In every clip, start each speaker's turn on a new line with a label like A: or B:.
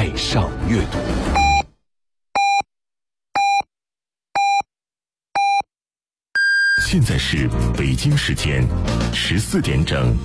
A: 爱上阅读。现在是北京时间14点整。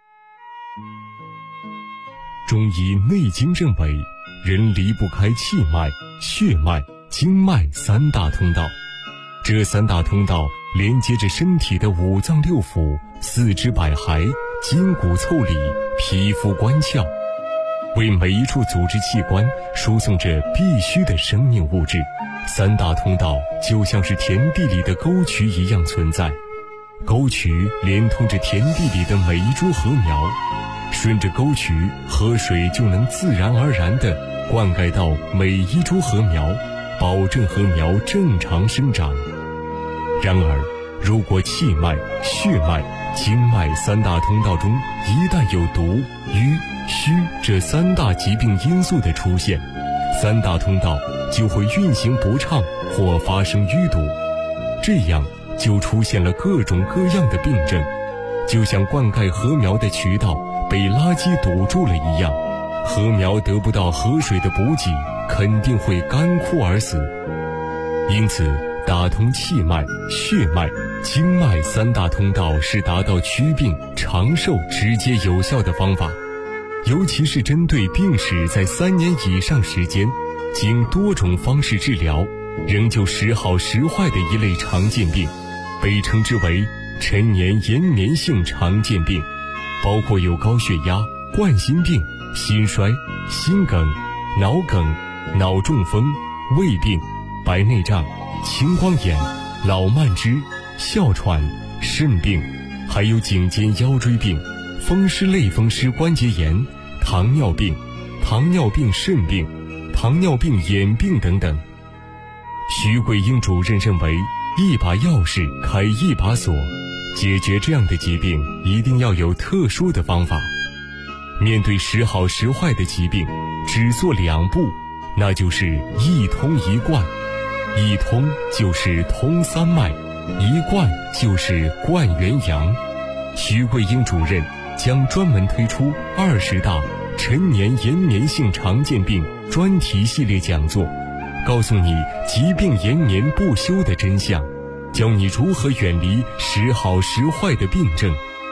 A: 中医内经认为，人离不开气脉、血脉、经脉三大通道。这三大通道连接着身体的五脏六腑、四肢百骸、筋骨腠理、皮肤关窍，为每一处组织器官输送着必须的生命物质。三大通道就像是田地里的沟渠一样存在，沟渠连通着田地里的每一株禾苗，顺着沟渠，河水就能自然而然地灌溉到每一株禾苗，保证禾苗正常生长。然而，如果气脉、血脉、经脉三大通道中一旦有毒、瘀、虚这三大疾病因素的出现，三大通道就会运行不畅或发生淤堵，这样就出现了各种各样的病症，就像灌溉禾苗的渠道被垃圾堵住了一样，禾苗得不到河水的补给，肯定会干枯而死。因此，打通气脉、血脉、经脉三大通道是达到祛病长寿直接有效的方法，尤其是针对病史在3年以上时间，经多种方式治疗仍旧时好时坏的一类常见病，被称之为陈年延绵性常见病，包括有高血压、冠心病、心衰、心梗、脑梗、脑中风、胃病、白内障、青光眼、老慢支、哮喘、肾病，还有颈肩腰椎病、风湿类风湿关节炎、糖尿病、糖尿病肾病、糖尿病眼病等等。徐桂英主任认为，一把钥匙开一把锁，解决这样的疾病一定要有特殊的方法。面对时好时坏的疾病，只做2步，那就是一通一贯。一通就是通三脉，一贯就是贯元阳。徐桂英主任将专门推出20大陈年延绵性常见病专题系列讲座，告诉你疾病延绵不休的真相，教你如何远离时好时坏的病症。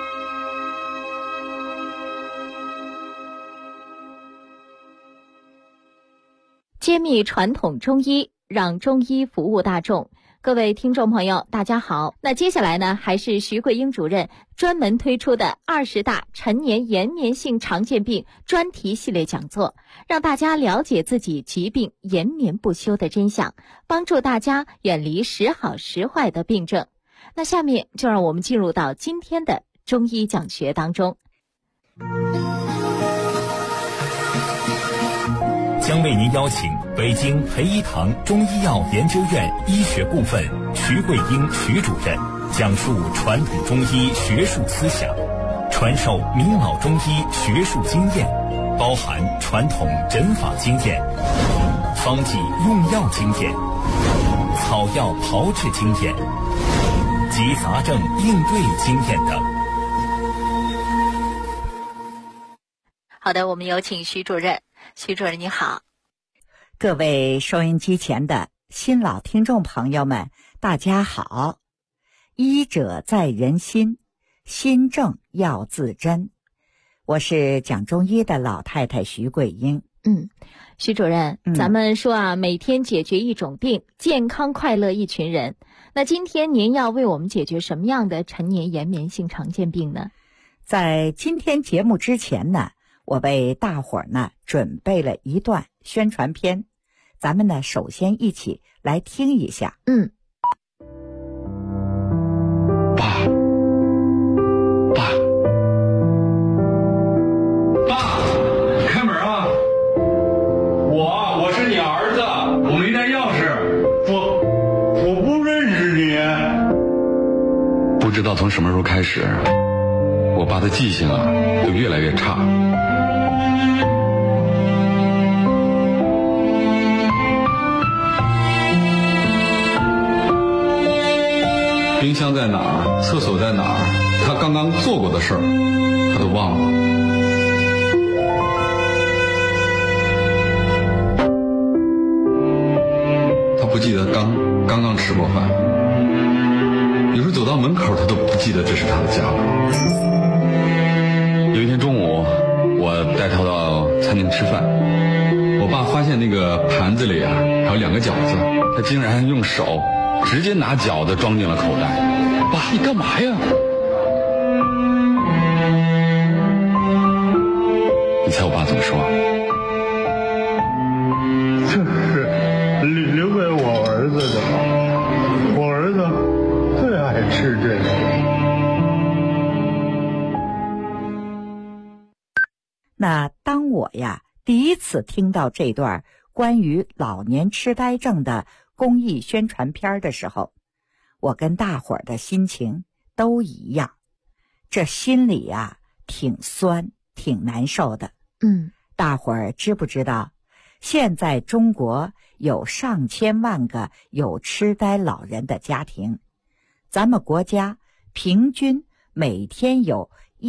B: 揭秘传统中医，让中医服务大众。各位听众朋友大家好，那接下来呢，还是徐桂英主任专门推出的20大陈年延绵性常见病专题系列讲座，让大家了解自己疾病延绵不休的真相，帮助大家远离时好时坏的病症。那下面就让我们进入到今天的中医讲学当中。
C: 将为您邀请北京培一堂中医药研究院医学部分徐桂英徐主任讲述传统中医学术思想，传授名老中医学术经验，包含传统诊法经验、方剂用药经验、草药炮制经验及杂症应对经验等。
B: 好的，我们有请徐主任。徐主任你好。
D: 各位收音机前的新老听众朋友们大家好。医者在人心，心正要自珍。我是讲中医的老太太徐桂英。
B: 徐主任，咱们说啊，每天解决一种病，健康快乐一群人。那今天您要为我们解决什么样的陈年延绵性常见病呢？
D: 在今天节目之前呢，我为大伙儿呢准备了一段宣传片，咱们呢首先一起来听一下。
E: 爸，开门啊！我是你儿子，我没带钥匙。我不认识你。
F: 不知道从什么时候开始，我爸的记性啊就越来越差。冰箱在哪儿，厕所在哪儿，他刚刚做过的事儿他都忘了。 不记得刚刚吃过饭，有时候走到门口他都不记得这是他的家了。有一天中午，我带他到餐厅吃饭，我爸发现那个盘子里啊还有2个饺子，他竟然用手直接拿饺子装进了口袋。爸，你干嘛呀？你猜我爸怎么说？
E: 这是留给我儿子的吧，我儿子最爱吃这个。
D: 那当我第一次听到这段关于老年痴呆症的公益宣传片的时候，我跟大伙儿的心情都一样，这心里挺酸挺难受的。大伙儿知不知道，现在中国有上千万个有痴呆老人的家庭，咱们国家平均每天有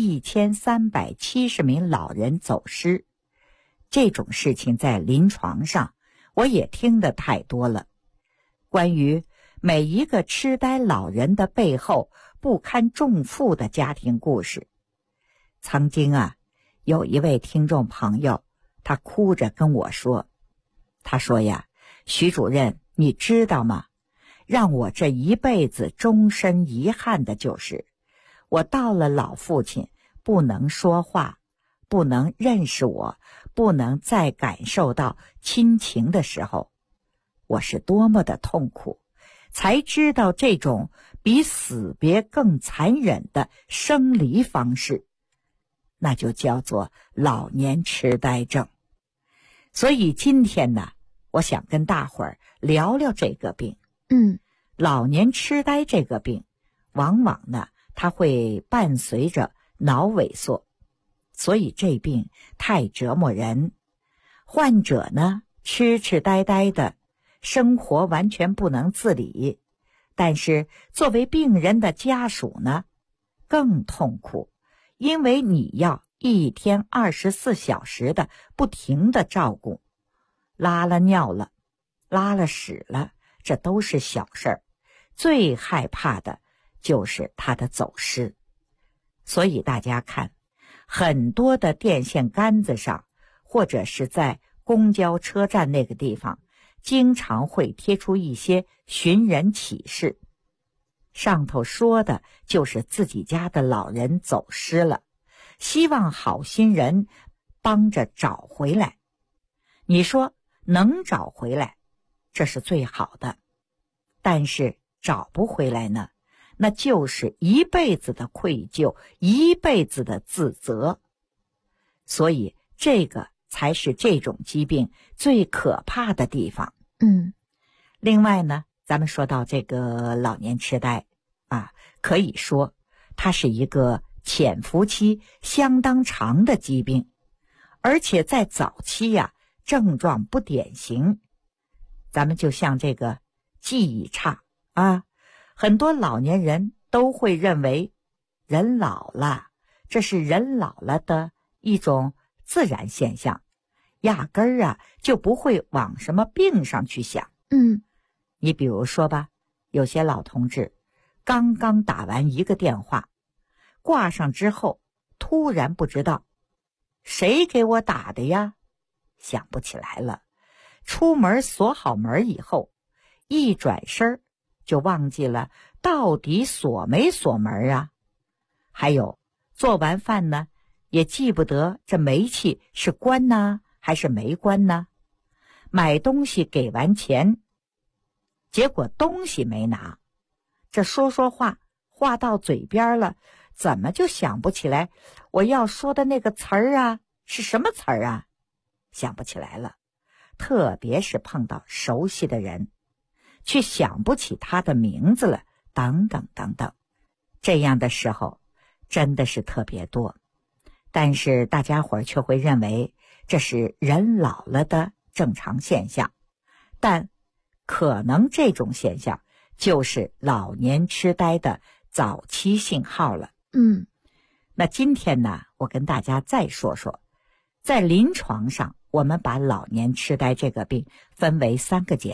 D: 1370名老人走失。这种事情在临床上我也听得太多了。关于每一个痴呆老人的背后不堪重负的家庭故事，曾经有一位听众朋友，他哭着跟我说，他说徐主任，你知道吗？让我这一辈子终身遗憾的就是，我到了老父亲不能说话，不能认识我，不能再感受到亲情的时候，我是多么的痛苦，才知道这种比死别更残忍的生离方式，那就叫做老年痴呆症。所以今天呢，我想跟大伙儿聊聊这个病。老年痴呆这个病，往往呢，它会伴随着脑萎缩，所以这病太折磨人。患者呢，痴痴呆呆的，生活完全不能自理。但是作为病人的家属呢，更痛苦，因为你要一天24小时的不停的照顾，拉了尿了，拉了屎了，这都是小事儿，最害怕的就是他的走失。所以大家看，很多的电线杆子上，或者是在公交车站那个地方，经常会贴出一些寻人启事，上头说的就是自己家的老人走失了，希望好心人帮着找回来。你说能找回来，这是最好的，但是找不回来呢，那就是一辈子的愧疚，一辈子的自责。所以这个才是这种疾病最可怕的地方。另外呢，咱们说到这个老年痴呆可以说它是一个潜伏期相当长的疾病，而且在早期症状不典型。咱们就像这个记忆差很多老年人都会认为人老了，这是人老了的一种自然现象，压根儿就不会往什么病上去想。你比如说吧，有些老同志刚刚打完一个电话，挂上之后突然不知道谁给我打的呀，想不起来了。出门锁好门以后，一转身就忘记了到底锁没锁门还有做完饭呢，也记不得这煤气是关呢还是没关呢。买东西给完钱，结果东西没拿，这说话话到嘴边了，怎么就想不起来我要说的那个词儿是什么词儿想不起来了。特别是碰到熟悉的人，却想不起他的名字了，等等等等，这样的时候真的是特别多。但是大家伙儿却会认为这是人老了的正常现象，但可能这种现象就是老年痴呆的早期信号了。那今天呢，我跟大家再说说，在临床上我们把老年痴呆这个病分为3个阶段。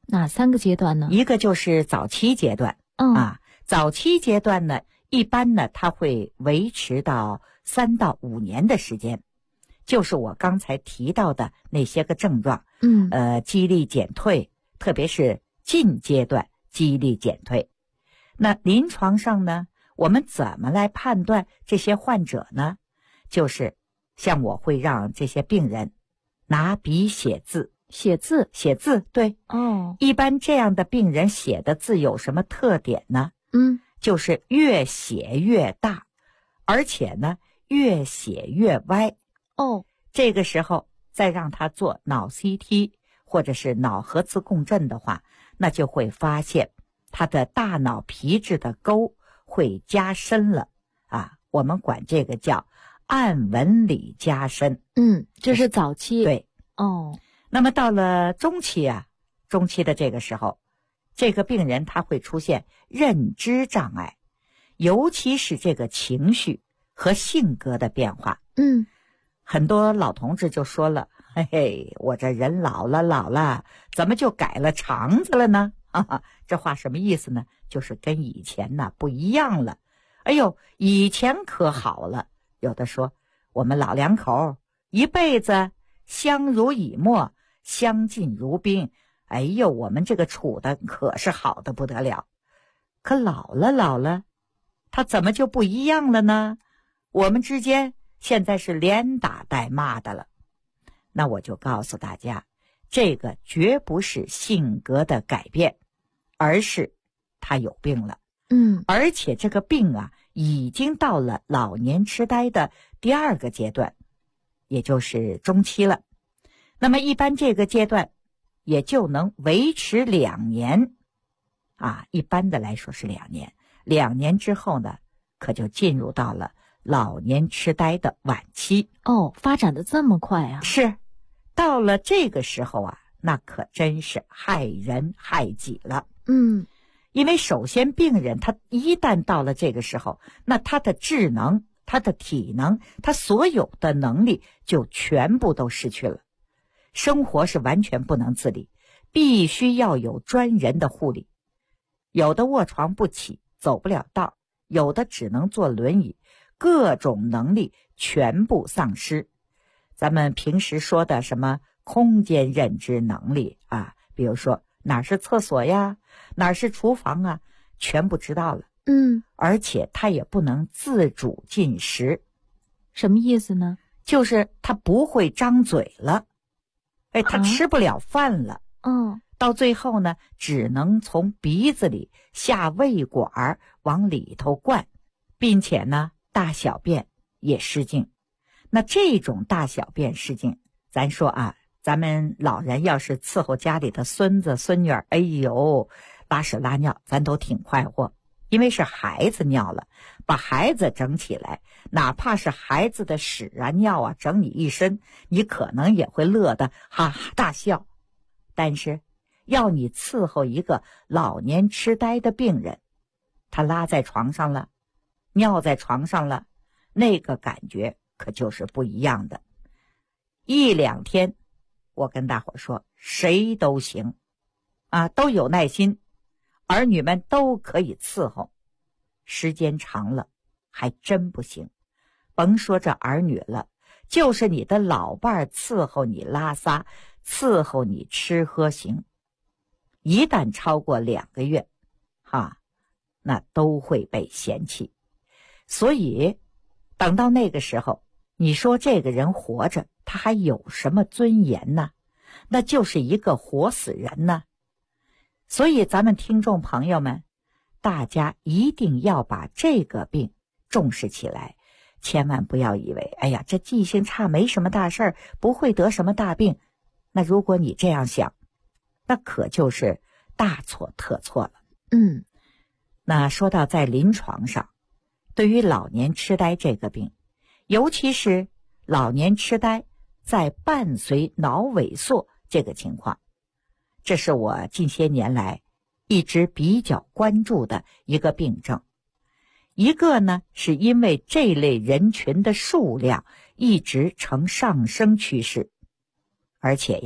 B: 哪3个阶段呢？
D: 一个就是早期阶段，早期阶段呢，一般呢它会维持到3到5年的时间，就是我刚才提到的那些个症状，记忆力减退，特别是近阶段记忆力减退。那临床上呢，我们怎么来判断这些患者呢？就是像我会让这些病人拿笔写字，写字，对。一般这样的病人写的字有什么特点呢？就是越写越大，而且呢越写越歪。这个时候再让他做脑 CT 或者是脑核磁共振的话，那就会发现他的大脑皮质的沟会加深了我们管这个叫暗纹理加深。
B: 这是早期。
D: 对。那么到了中期的这个时候，这个病人他会出现认知障碍，尤其是这个情绪和性格的变化。很多老同志就说了，嘿嘿，我这人老了，怎么就改了肠子了呢？这话什么意思呢？就是跟以前不一样了。哎呦，以前可好了。有的说我们老两口一辈子相濡以沫，相敬如宾，哎呦，我们这个处的可是好的不得了。可老了，他怎么就不一样了呢？我们之间现在是连打带骂的了。那我就告诉大家，这个绝不是性格的改变，而是他有病了。而且这个病已经到了老年痴呆的第2个阶段，也就是中期了。那么一般这个阶段也就能维持2年一般的来说是2年。2年之后呢，可就进入到了老年痴呆的晚期。
B: 发展的这么快啊？
D: 是，到了这个时候那可真是害人害己了。因为首先病人他一旦到了这个时候，那他的智能、他的体能、他所有的能力就全部都失去了，生活是完全不能自理，必须要有专人的护理。有的卧床不起，走不了道，有的只能坐轮椅，各种能力全部丧失。咱们平时说的什么空间认知能力比如说哪是厕所呀，哪是厨房全不知道了。而且他也不能自主进食。
B: 什么意思呢？
D: 就是他不会张嘴了，他吃不了饭了。到最后呢，只能从鼻子里下胃管往里头灌，并且呢大小便也失禁。那这种大小便失禁，咱说咱们老人要是伺候家里的孙子孙女，哎呦，拉屎拉尿咱都挺快活，因为是孩子尿了，把孩子整起来，哪怕是孩子的屎尿整你一身，你可能也会乐得哈哈大笑。但是要你伺候一个老年痴呆的病人，他拉在床上了，尿在床上了，那个感觉可就是不一样的。1、2天我跟大伙说谁都行都有耐心，儿女们都可以伺候。时间长了还真不行，甭说这儿女了，就是你的老伴伺候你拉撒，伺候你吃喝行，一旦超过2个月那都会被嫌弃。所以等到那个时候，你说这个人活着他还有什么尊严呢？那就是一个活死人呢。所以咱们听众朋友们，大家一定要把这个病重视起来，千万不要以为哎呀这记性差没什么大事儿，不会得什么大病。那如果你这样想，那可就是大错特错了。那说到在临床上，对于老年痴呆这个病，尤其是老年痴呆在伴随脑萎缩这个情况，这是我近些年来一直比较关注的一个病症。一个呢，是因为这类人群的数量一直呈上升趋势，而且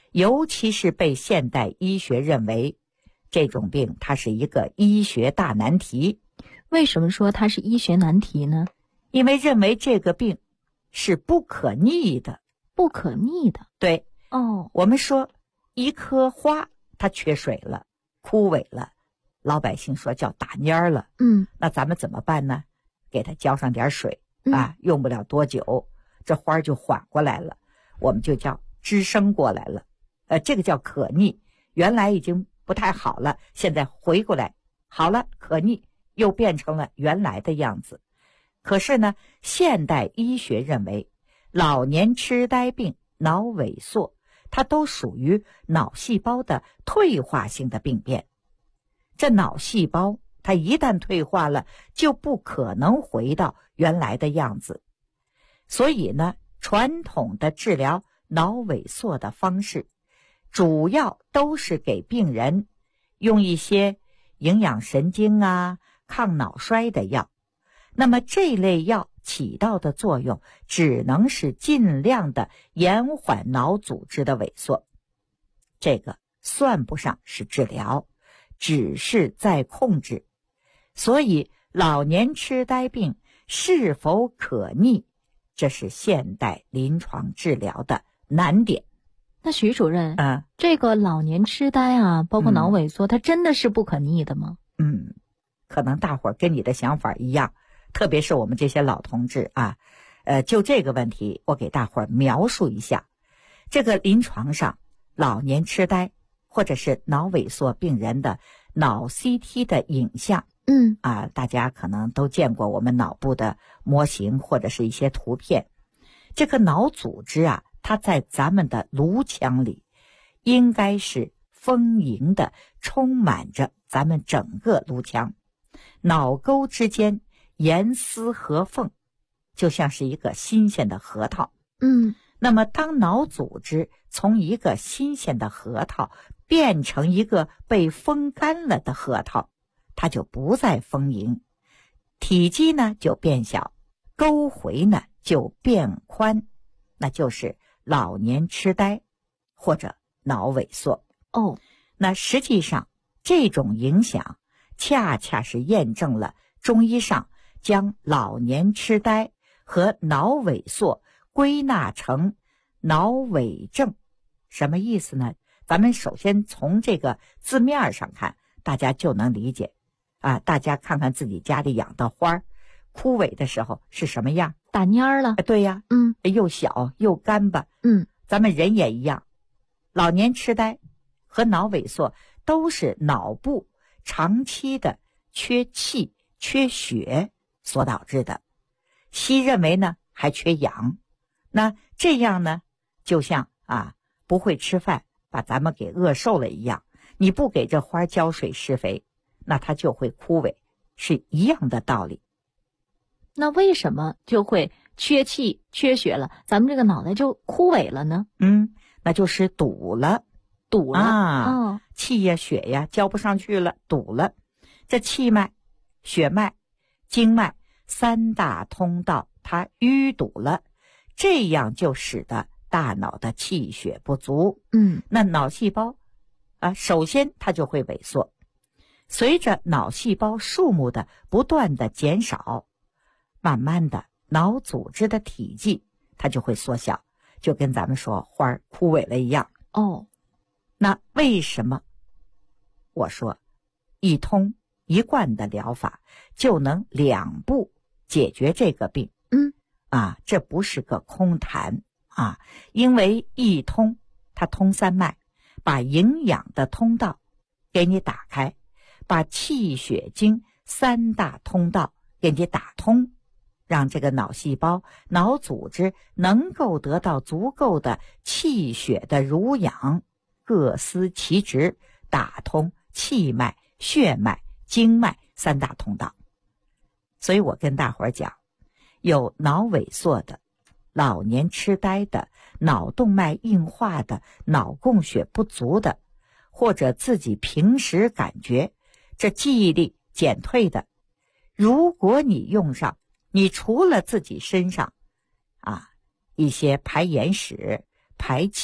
D: 尤其是被现代医学认为这种病它是一个医学大难题。
B: 为什么说它是医学难题呢？
D: 因为认为这个病是不可逆的。
B: 不可逆的。
D: 对。
B: 我
D: 们说一棵花它缺水了，枯萎了，老百姓说叫打蔫了。那咱们怎么办呢？给它浇上点水用不了多久这花就缓过来了，我们就叫滋生过来了。这个叫可逆，原来已经不太好了，现在回过来好了，可逆又变成了原来的样子。可是呢，现代医学认为老年痴呆病、脑萎缩它都属于脑细胞的退化性的病变。这脑细胞它一旦退化了，就不可能回到原来的样子。所以呢，传统的治疗脑萎缩的方式主要都是给病人用一些营养神经抗脑衰的药。那么这类药起到的作用只能是尽量的延缓脑组织的萎缩，这个算不上是治疗，只是在控制。所以老年痴呆病是否可逆，这是现代临床治疗的难点。
B: 那徐主任，这个老年痴呆包括脑萎缩，它真的是不可逆的吗？
D: 可能大伙儿跟你的想法一样，特别是我们这些老同志就这个问题，我给大伙儿描述一下。这个临床上老年痴呆或者是脑萎缩病人的脑 CT 的影像，大家可能都见过我们脑部的模型或者是一些图片。这个脑组织它在咱们的颅腔里应该是丰盈的，充满着咱们整个颅腔，脑沟之间严丝合缝，就像是一个新鲜的核桃。那么当脑组织从一个新鲜的核桃变成一个被风干了的核桃，它就不再丰盈，体积呢就变小，沟回呢就变宽，那就是老年痴呆或者脑萎缩。那实际上这种影响恰恰是验证了中医上将老年痴呆和脑萎缩归纳成脑萎症。什么意思呢？咱们首先从这个字面上看，大家就能理解大家看看自己家里养的花枯萎的时候是什么样，
B: 打蔫了。
D: 对呀，又小又干巴。咱们人也一样，老年痴呆和脑萎缩都是脑部长期的缺气缺血所导致的。西医认为呢还缺氧，那这样呢就像不会吃饭把咱们给饿瘦了一样，你不给这花浇水施肥，那它就会枯萎，是一样的道理。
B: 那为什么就会缺气缺血了，咱们这个脑袋就枯萎了呢？
D: 那就是堵了气呀血呀浇不上去了，堵了。这气脉、血脉、经脉三大通道它淤堵了，这样就使得大脑的气血不足。那脑细胞首先它就会萎缩，随着脑细胞数目的不断的减少，慢慢的脑组织的体积它就会缩小，就跟咱们说花枯萎了一样。那为什么我说一通一贯的疗法就能两步解决这个病？这不是个空谈因为一通它通三脉，把营养的通道给你打开，把气血经三大通道给你打通，让这个脑细胞、脑组织能够得到足够的气血的濡养，各司其职，打通气脉、血脉、经脉三大通道。所以我跟大伙儿讲，有脑萎缩的、老年痴呆的、脑动脉硬化的、脑供血不足的，或者自己平时感觉这记忆力减退的，如果你用上，你除了自己身上一些排眼屎、排气、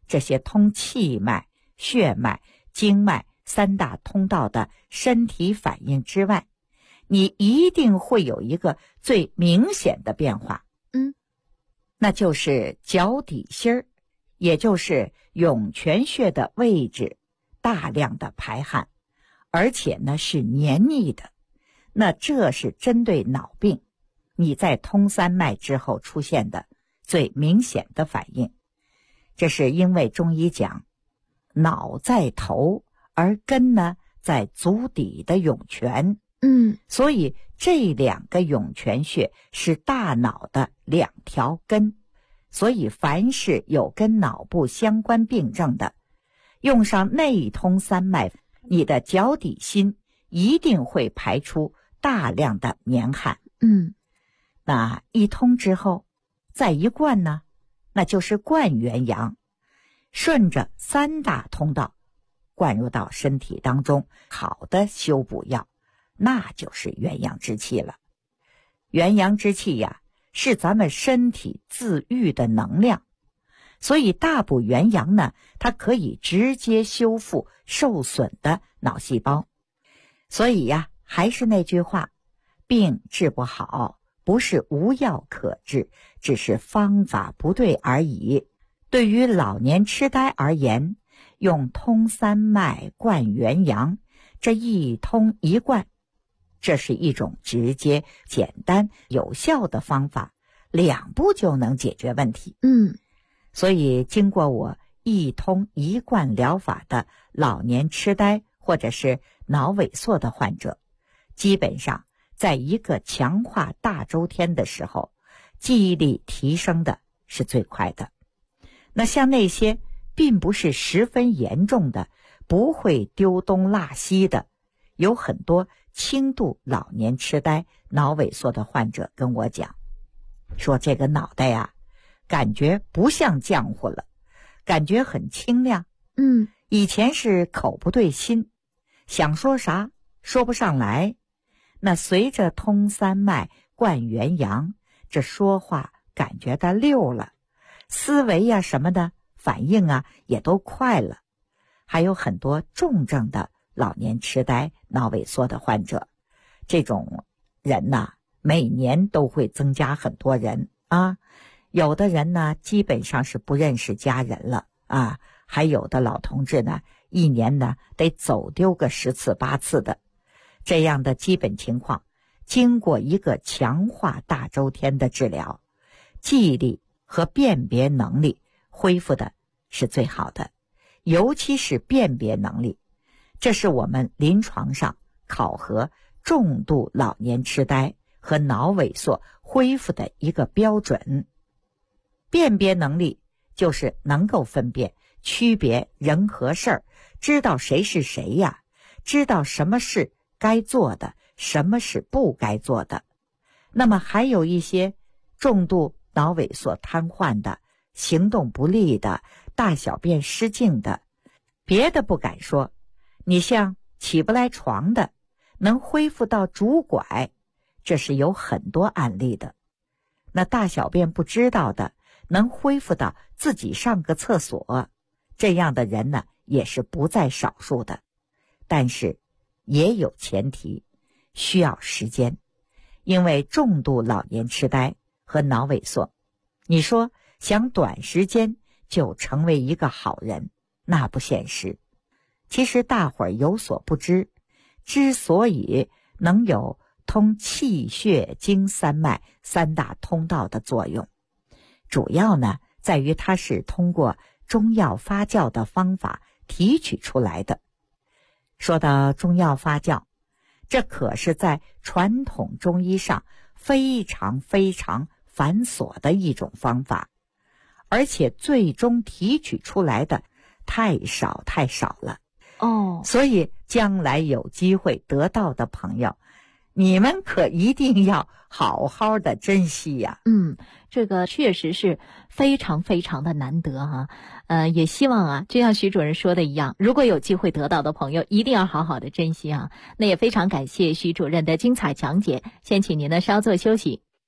D: 这些通气脉、血脉、经脉三大通道的身体反应之外，你一定会有一个最明显的变化，那就是脚底心儿，也就是涌泉穴的位置大量的排汗，而且呢是黏腻的。那这是针对脑病你在通三脉之后出现的最明显的反应。这是因为中医讲脑在头，而根呢在足底的涌泉，所以这两个涌泉穴是大脑的两条根，所以凡是有跟脑部相关病症的，用上内通三脉，你的脚底心一定会排出大量的黏汗。那一通之后再一灌呢，那就是灌元阳，顺着三大通道灌入到身体当中，好的修补药那就是元阳之气了。元阳之气呀，是咱们身体自愈的能量，所以大补元阳呢，它可以直接修复受损的脑细胞。所以呀，还是那句话，病治不好不是无药可治，只是方法不对而已。对于老年痴呆而言，用通三脉灌元阳，这一通一灌，这是一种直接、简单、有效的方法，2步就能解决问题。所以经过我一通一灌疗法的老年痴呆或者是脑萎缩的患者，基本上在一个强化大周天的时候，记忆力提升的是最快的。那像那些并不是十分严重的，不会丢东落西的，有很多轻度老年痴呆、脑萎缩的患者跟我讲，说这个脑袋呀，感觉不像浆糊了，感觉很清亮。以前是口不对心，想说啥说不上来，那随着通三脉灌元阳，这说话感觉到溜了，思维呀什么的反应啊也都快了。还有很多重症的老年痴呆、脑萎缩的患者，这种人呢，每年都会增加很多人啊。有的人呢，基本上是不认识家人了啊。还有的老同志呢，一年呢得走丢个10次8次的。这样的基本情况，经过一个强化大周天的治疗，记忆力和辨别能力恢复的是最好的，尤其是辨别能力，这是我们临床上考核重度老年痴呆和脑萎缩恢复的一个标准。辨别能力就是能够分辨、区别人和事儿，知道谁是谁呀，知道什么是该做的，什么是不该做的。那么还有一些重度脑萎缩瘫痪的、行动不利的、大小便失禁的，别的不敢说，你像起不来床的，能恢复到拄拐，这是有很多案例的。那大小便不知道的，能恢复到自己上个厕所，这样的人呢，也是不在少数的。但是也有前提，需要时间。因为重度老年痴呆和脑萎缩，你说想短时间就成为一个好人，那不现实。其实大伙儿有所不知，之所以能有通气血经三脉三大通道的作用，主要呢在于它是通过中药发酵的方法提取出来的。说到中药发酵，这可是在传统中医上非常非常繁琐的一种方法，而且最终提取出来的太少太少了。所以将来有机会得到的朋友，你们可一定要好好的珍惜呀。
B: 这个确实是非常非常的难得哈。也希望啊，就像徐主任说的一样，如果有机会得到的朋友，一定要好好的珍惜啊。那也非常感谢徐主任的精彩讲解，先请您呢稍作休息。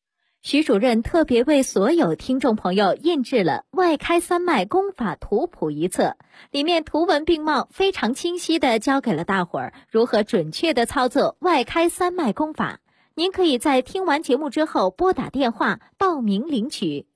B: 徐主任特别为所有听众朋友印制了《外开三脉功法图谱》一册，里面图文并茂，非常清晰地教给了大伙儿如何准确地操作外开三脉功法。您可以在听完节目之后拨打电话报名领取。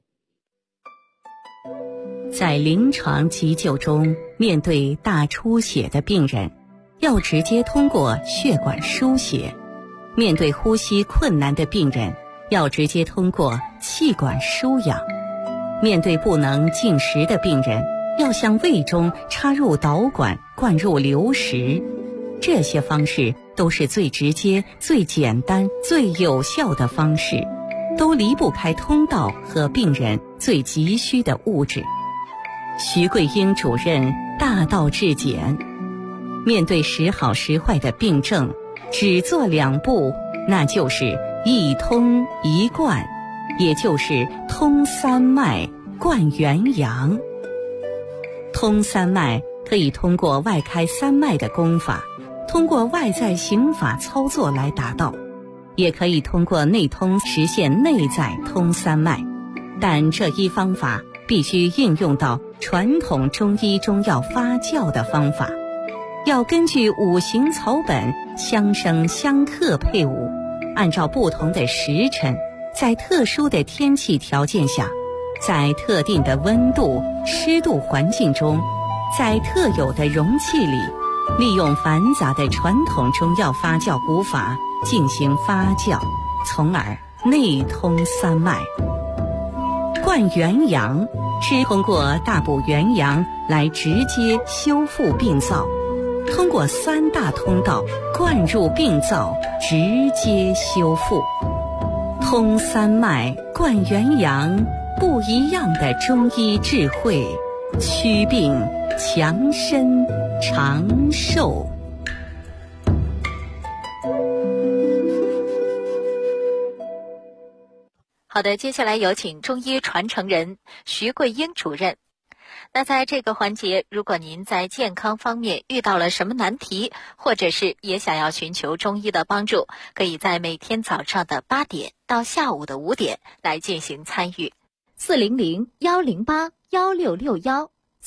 G: 在临床急救中，面对大出血的病人，要直接通过血管输血；面对呼吸困难的病人，要直接通过气管输氧；面对不能进食的病人，要向胃中插入导管灌入流食。这些方式都是最直接、最简单、最有效的方式，都离不开通道和病人最急需的物质。徐桂英主任大道至简，面对时好时坏的病症，只做2步，那就是一通一贯，也就是通三脉贯元阳。通三脉可以通过外开三脉的功法，通过外在刑法操作来达到，也可以通过内通实现内在通三脉，但这一方法必须应用到传统中医中药发酵的方法，要根据五行草本相生相克配伍，按照不同的时辰，在特殊的天气条件下，在特定的温度、湿度环境中，在特有的容器里，利用繁杂的传统中药发酵古法进行发酵，从而内通三脉。贯元阳是通过大补元阳来直接修复病灶，通过3大通道灌入病灶，直接修复。通三脉贯元阳，不一样的中医智慧，祛病强身长寿。
B: 好的，接下来有请中医传承人徐桂英主任。那在这个环节，如果您在健康方面遇到了什么难题，或者是也想要寻求中医的帮助，可以在每天早上的8点到下午的5点来进行参与。400-108-1661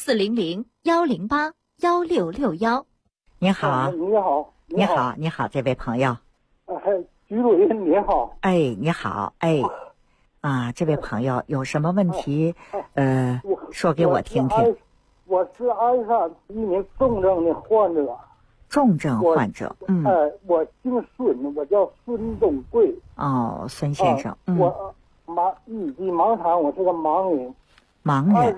B: 400-108-1661。
D: 您好，
H: 你好，
D: 你好，你好，这位朋友。
H: 徐主任您好。
D: 哎，你好，哎。这位朋友有什么问题？说给我听听。
H: 我是鞍山一名重症的患者。
D: 重症患者，
H: 我姓孙，我叫孙东贵。
D: 哦，孙先生，
H: 我一级盲肠，我是个盲人。
D: 盲人。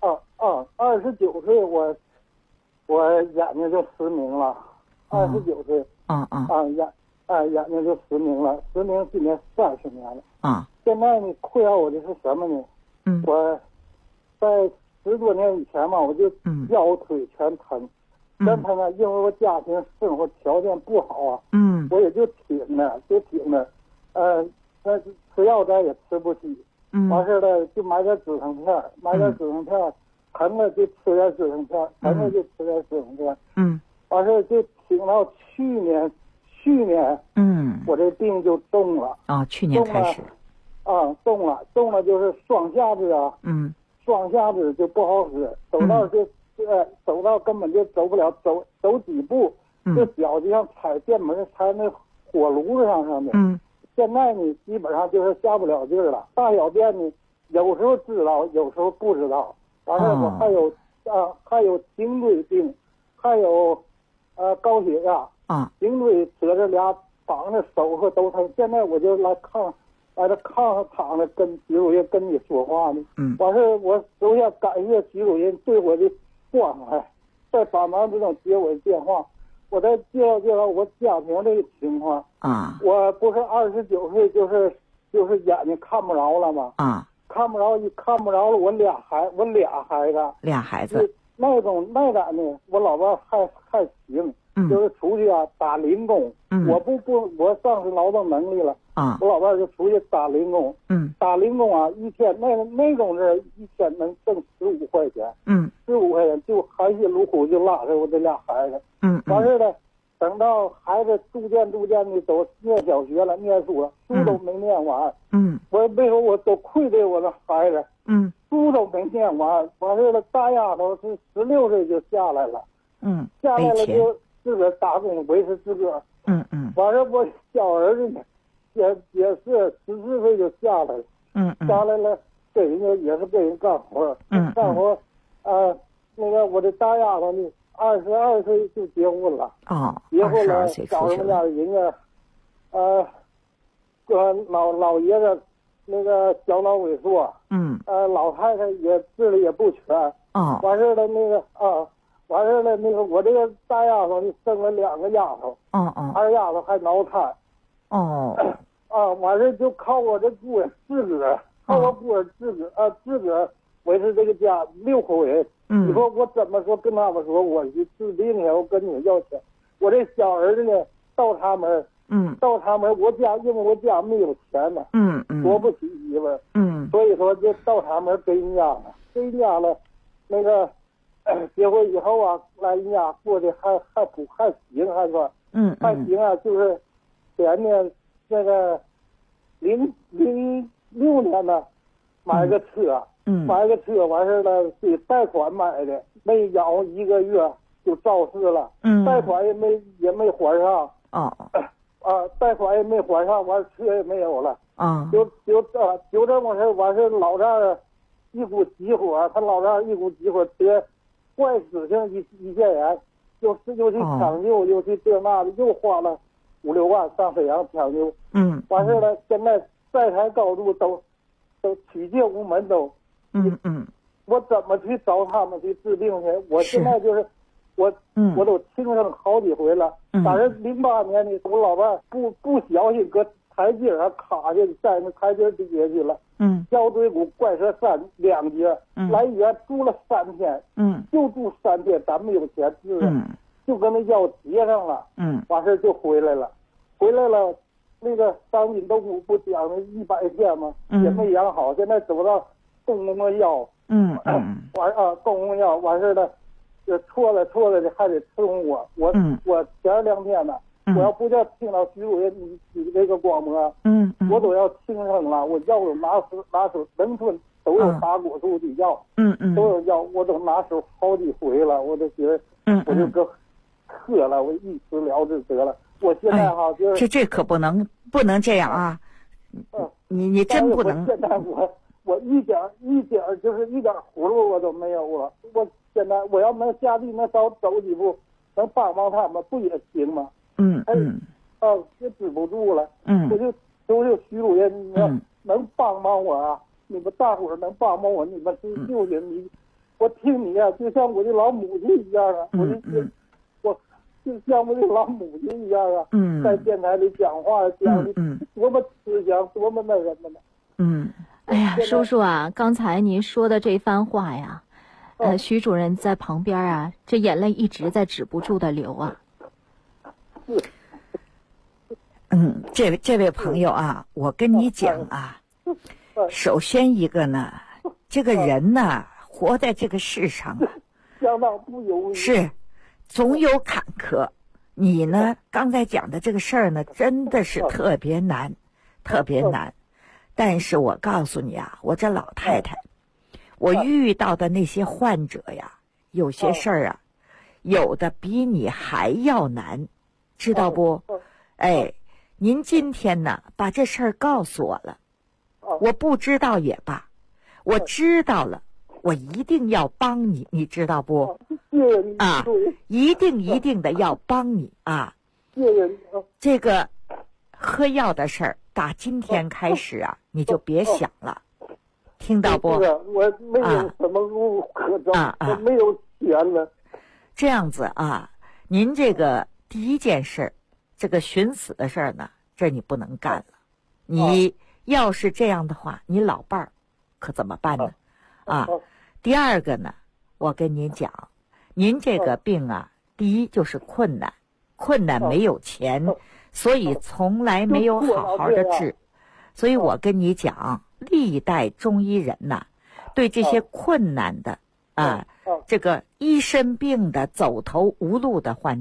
H: 29岁，我眼睛就失明了。29岁。眼睛就失明了，失明今年30年了。现在呢，困扰我的是什么呢？我在10多年以前嘛，我就腰腿全疼，全疼呢，因为我家庭生活条件不好啊，我也就挺着，那吃药咱也吃不起，完事了就买点止疼片，疼了就吃点止疼片，疼了就吃点止疼片，完事就挺到去年，我这病就重了。
D: 去年开始。
H: 重了就是双下肢啊，双下肢就不好使，走到根本就走不了，走几步，这脚就像踩电门踩那火炉子上面。现在呢，基本上就是下不了劲儿了。大小便呢，有时候知道，有时候不知道。完了，我还有颈椎病，还有高血压。颈椎折着俩绑着手和都疼。现在我就来这炕上躺着，跟徐主任跟你说话呢。完事我首先感谢徐主任对我的关怀，在百忙之中接我的电话。我再介绍我家庭这个情况。我不是29岁，就是眼睛看不着了吗？看不着了，我俩孩子。那点呢，我老伴还行。就是出去打零工，我丧失劳动能力了，我老伴就出去打零工，打零工一天那种人一天能挣15块钱，15块钱就含辛茹苦就拉着我这俩孩子，完事了， 等到孩子逐渐的都念小学了，念书了，书都没念完。我为什么我都愧对我的孩子？书都没念完，完事了，大丫头是16岁就下来了。下来了就自个儿打工维持自个儿。完了我小儿子呢，也是14岁就下来了。下来了给人家也是给人干活。干活那个我的大丫头呢，22岁就结婚了。结婚了，找人家人家，老爷子那个小脑萎缩。老太太也智力也不全。完事了那个完事了那个我这个大丫头呢生了2个丫头。二丫头还脑瘫。完事就靠我这姑爷自个儿，靠我姑爷自个儿维持这个家6口人。你说我怎么说跟他们说我去治病去，我跟你们要钱。我这小儿子呢到他们，我家因为我家没有钱呢，夺不起媳妇儿，所以说就到他们给人家了，那个结婚以后啊，来人家过得还行，还说还行啊，就是前年那个06年呢买个车。买个车完事了，给贷款买的，没养1个月就肇事了。贷款也没还上。贷款也没还上，完车也没有了。就这么事，完事老丈人一股急火，他老丈人一股急火，别坏死性胰腺炎，又去抢救，又去这那的，又花了5、6万上沈阳抢救。完事了，现在在台高度都取戒无门都。我怎么去找他们去治病去？我现在就是我都轻生好几回了。反正08年呢，我老伴儿不小心搁台阶上卡下，在那台阶底下去了。腰椎骨怪折2节，来医院住了3天。就住3天，咱没有钱治，就跟那腰结上了。完事就回来了，那个伤筋动骨不讲了100天吗？也没养好，现在走到动个药。动个药完事了，就错了的还得伺候我。我前2天呢，我要不叫听到徐主任你这个广播，我都要轻生了。我药都拿手，农村都有打果树的药，都有药，我都拿手好几回了，我都觉得，我就搁喝了，我一死了之得了。我现在哈就是
D: 这可不能这样啊！你真不能。
H: 现在我一点就是一点葫芦我都没有了。我现在我要能下地能少走几步，能帮他们不也行吗？也止不住了。我就求徐主任，你要能帮我啊！你们大伙儿能帮我，你们去救救你。我听你啊，就像我的老母亲一样啊！我就像我的老母亲一样啊！在电台里讲话讲的多么慈祥，多么那什么呢？
B: 哎呀，叔叔啊，刚才您说的这番话呀，徐主任在旁边啊，这眼泪一直在止不住的流啊。
D: 这位朋友啊，我跟你讲啊，首先一个呢，这个人呢，活在这个世上啊，
H: 相当不容易，
D: 是总有坎坷。你呢，刚才讲的这个事儿呢，真的是特别难。但是我告诉你啊，我这老太太，我遇到的那些患者呀，有些事儿啊，有的比你还要难，知道不？您今天呢，把这事儿告诉我了，我不知道也罢，我知道了，我一定要帮你，你知道不？一定的要帮你啊！这个喝药的事儿，打今天开始啊，你就别想了，听到不？
H: 我没有什么路可走，我没有钱了。
D: 这样子啊，您这个第一件事，这个寻死的事儿呢，这你不能干了。你要是这样的话，你老伴儿可怎么办呢？第二个呢，我跟您讲，您这个病啊，第一就是困难没有钱，所以从来没有好好的治。所以我跟你讲，历代中医人呐，对这些困难的这个一身病的走投无路的患者，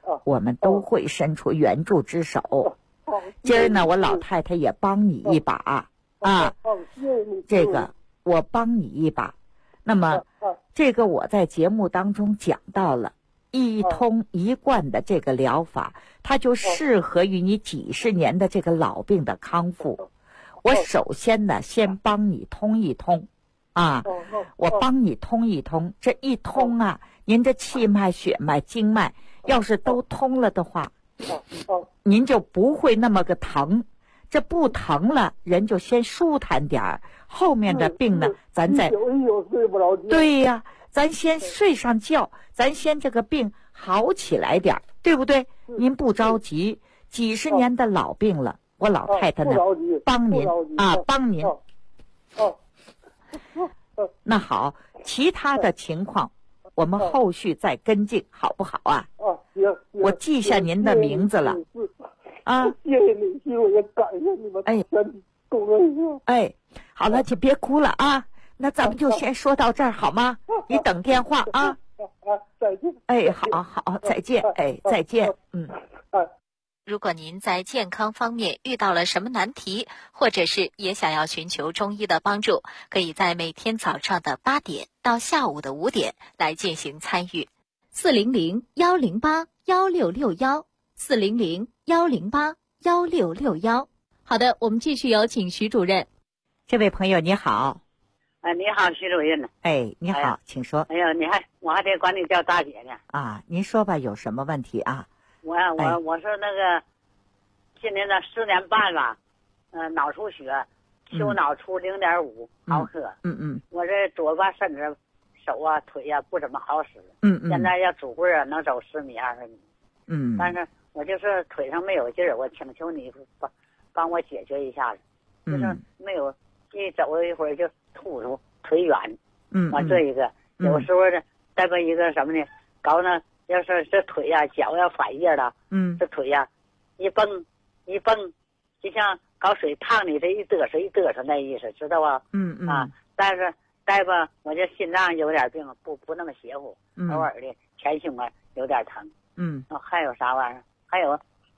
D: 我们都会伸出援助之手。今儿呢，我老太太也帮你一把啊，这个我帮你一把。那么这个我在节目当中讲到了一通一贯的这个疗法，它就适合于你几十年的这个老病的康复。我首先呢，先帮你通一通啊，我帮你通一通，这一通啊，您的气脉、血脉、经脉要是都通了的话，您就不会那么个疼。这不疼了，人就先舒坦点儿，后面的病呢，咱再
H: 睡不着觉。
D: 对呀，咱先睡上觉，咱先这个病好起来点儿，对不对？您不着急，几十年的老病了，我老太太呢，帮您啊，帮您。那好，其他的情况我们后续再跟进，好不好啊？
H: 行，
D: 我记下您的名字了。啊，
H: 谢谢你，其实我也感谢你们全体工作人员。
D: 好了，就别哭了啊。那咱们就先说到这儿好吗？你等电话啊。
H: 再见。
D: 好，再见。再见。
B: 如果您在健康方面遇到了什么难题，或者是也想要寻求中医的帮助，可以在每天早上的8点到下午的5点来进行参与。400-108-1661，400-108-1661。好的，我们继续有请徐主任。
D: 这位朋友你好。
I: 你好，徐主任。
D: 你好，请说。
I: 我还得管你叫大姐呢。
D: 您说吧，有什么问题啊？
I: 我是那个今年的4年半了，脑出血，丘脑出0.5毫克。我这左半身子手啊腿啊不怎么好使。现在要拄棍啊能走10米20米。但是我就是腿上没有劲儿，我请求你帮我解决一下子。就是没有一走一会儿就吐出腿软。完这一个有时候呢再不一个什么呢，搞呢要是这腿呀脚要反热了，这腿呀一蹦，就像搞水烫你这一嘚瑟那意思，知道吧？但是再吧我这心脏有点病，不那么邪乎，偶尔的前胸啊有点疼。还有啥玩意儿？还有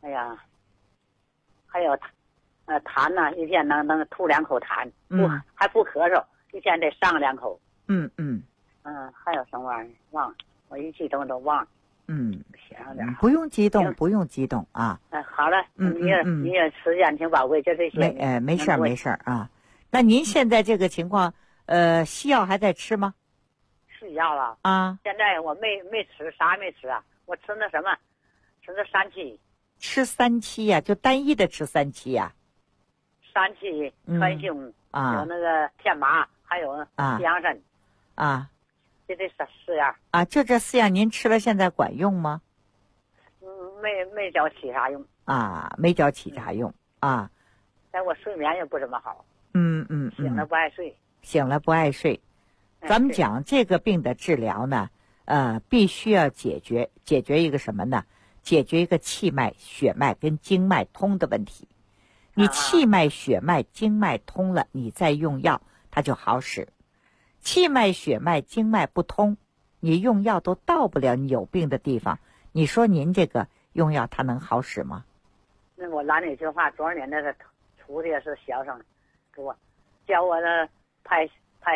I: 痰呢，一天能吐2口痰，还不咳嗽，一天得上2口。还有什么玩意儿忘了，我一激动都忘了。写上点。
D: 不用激动，不用激动啊。
I: 好了，你也时间挺宝贵，就这些。
D: 没事儿啊。那您现在这个情况，西药还在吃吗？
I: 吃药了
D: 啊。
I: 现在我没吃，啥也没吃啊。我吃那什么，吃那3七。
D: 吃3七呀，就单一的吃3七呀。
I: 3七川芎有那个天麻，还有西洋参就这4样
D: 就这4样您吃了现在管用吗？
I: 没觉起啥用
D: 没觉起啥用
I: 但我睡眠也不怎么好。醒了不爱睡。
D: 咱们讲这个病的治疗呢，必须要解决一个什么呢？解决一个气脉、血脉跟经脉通的问题。你气脉、血脉、经脉通了，你再用药它就好使。气脉、血脉、经脉不通，你用药都到不了你有病的地方。你说您这个用药它能好使吗？
I: 那我拦你一句话，多少年那个徒弟是学生，给我教我的拍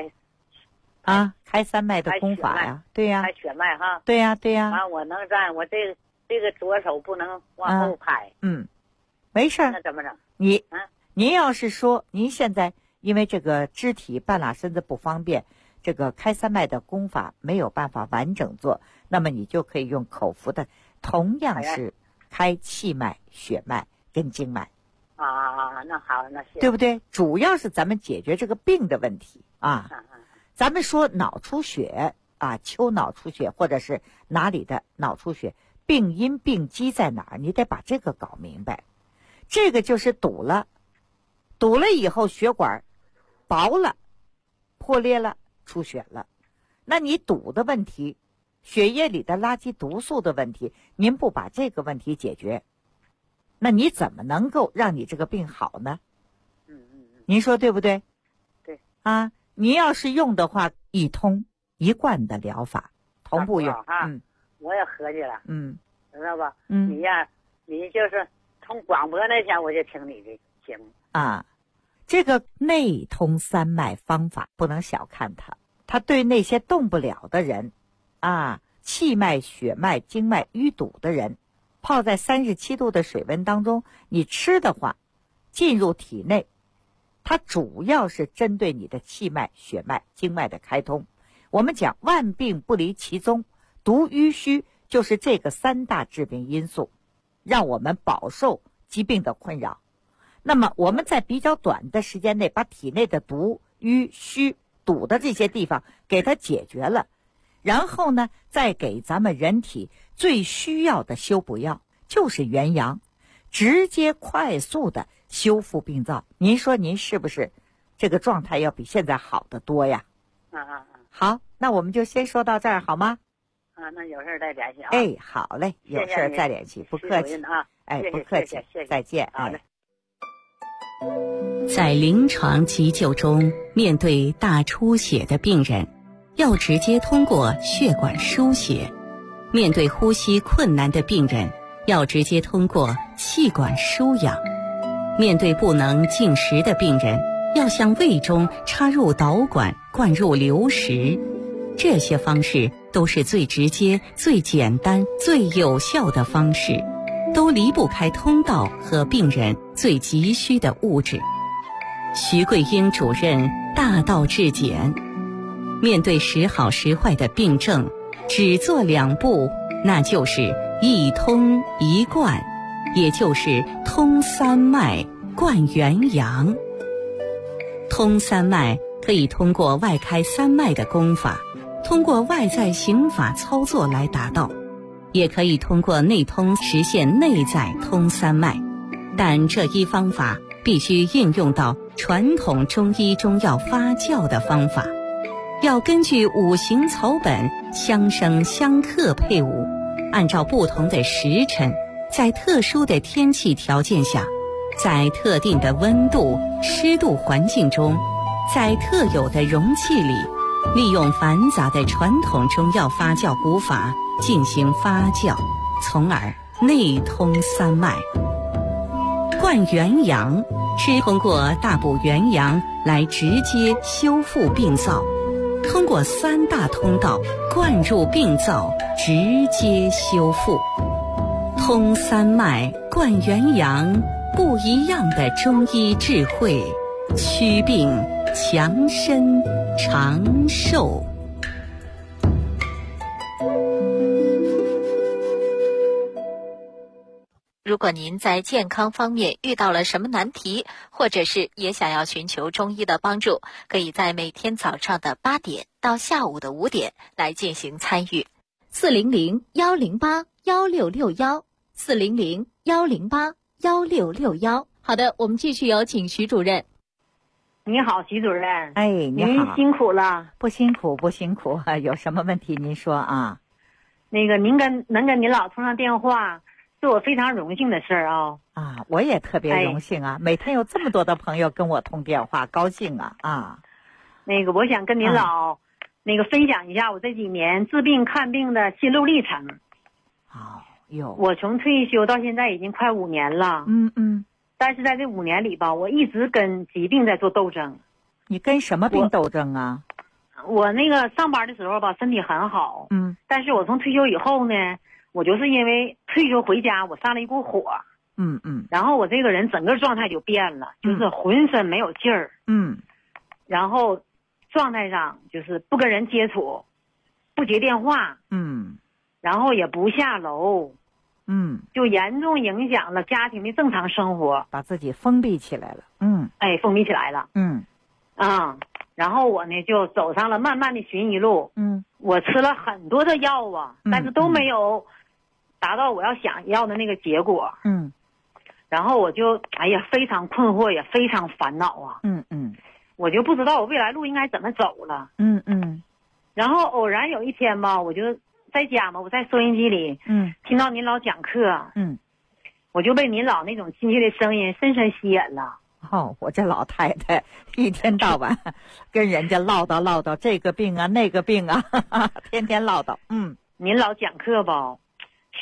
D: 开3脉的功法呀，对呀，
I: 拍血脉哈，
D: 对呀。
I: 我能站，我这个左手不能往后拍。
D: 没事儿。
I: 那怎么整？
D: 您要是说您现在因为这个肢体半拉身子不方便，这个开3脉的功法没有办法完整做，那么你就可以用口服的，同样是开气脉、血脉跟经脉。
I: 那好，那行，
D: 对不对？主要是咱们解决这个病的问题咱们说脑出血丘脑出血或者是哪里的脑出血，病因病机在哪儿？你得把这个搞明白。这个就是堵了以后血管薄了，破裂了，出血了。那你堵的问题，血液里的垃圾毒素的问题，您不把这个问题解决，那你怎么能够让你这个病好呢？您说对不对？
I: 对
D: 您要是用的话，一通一贯的疗法同步用。
I: 我也合计了。 知道吧？你呀，你就是从广播那天我就听你的节目
D: 啊。这个内通三脉方法不能小看它，它对那些动不了的人啊，气脉、血脉、经脉淤堵的人，泡在37度的水温当中，你吃的话进入体内，它主要是针对你的气脉、血脉、经脉的开通。我们讲万病不离其宗，独淤虚就是这个3大致病因素，让我们饱受疾病的困扰。那么我们在比较短的时间内把体内的毒、淤、虚、堵的这些地方给它解决了，然后呢再给咱们人体最需要的修补药，就是元阳，直接快速的修复病灶。您说您是不是这个状态要比现在好得多呀？好，那我们就先说到这儿好吗？
I: 那有事再联系啊。
D: 哎，好嘞，有事再联系，不客气
I: 啊。
D: 哎，不客气，再见。
I: 好嘞。
G: 在临床急救中，面对大出血的病人，要直接通过血管输血；面对呼吸困难的病人，要直接通过气管输氧；面对不能进食的病人，要向胃中插入导管灌入流食。这些方式都是最直接、最简单、最有效的方式，都离不开通道和病人最急需的物质。徐桂英主任大道至简，面对时好时坏的病症，只做2步，那就是一通一灌，也就是通三脉、灌元阳。通三脉可以通过外开三脉的功法，通过外在刑法操作来达到，也可以通过内通实现内在通三脉，但这一方法必须应用到传统中医中药发酵的方法，要根据5行草本相生相克配伍，按照不同的时辰，在特殊的天气条件下，在特定的温度、湿度环境中，在特有的容器里，利用繁杂的传统中药发酵古法进行发酵，从而内通三脉。灌元阳是通过大补元阳来直接修复病灶，通过3大通道灌入病灶，直接修复。通三脉、灌元阳，不一样的中医智慧，祛病强身长寿。
B: 如果您在健康方面遇到了什么难题，或者是也想要寻求中医的帮助，可以在每天早上的8点到下午的5点来进行参与。400-108-1661 400-108-1661。好的，我们继续有请徐主任。
J: 你好，徐主任。
D: 哎，你好。
J: 您辛苦了。
D: 不辛苦，不辛苦。有什么问题您说啊？
J: 那个能跟您老通上电话，是我非常荣幸的事儿啊。
D: 啊，我也特别荣幸啊，每天有这么多的朋友跟我通电话，高兴啊啊。
J: 那个我想跟您老那个分享一下我这几年治病看病的心路历程。我从退休到现在已经快5年了。但是在这5年里吧，我一直跟疾病在做斗争。
D: 你跟什么病斗争啊？
J: 我那个上班的时候吧，身体很好。但是我从退休以后呢，我就是因为退休回家，我上了一股火。然后我这个人整个状态就变了，就是浑身没有劲儿。然后状态上就是不跟人接触，不接电话。然后也不下楼。就严重影响了家庭的正常生活，
D: 把自己封闭起来了。
J: 封闭起来了。然后我呢就走上了漫漫的寻医路。我吃了很多的药啊，但是都没有达到我想要的那个结果。然后我就非常困惑，也非常烦恼啊。我就不知道我未来路应该怎么走了。然后偶然有一天吧，我就在家嘛，我在收音机里听到您老讲课。我就被您老那种亲切的声音深深吸引了。
D: 我这老太太一天到晚跟人家唠叨这个病啊那个病啊，天天唠叨。
J: 您老讲课吧，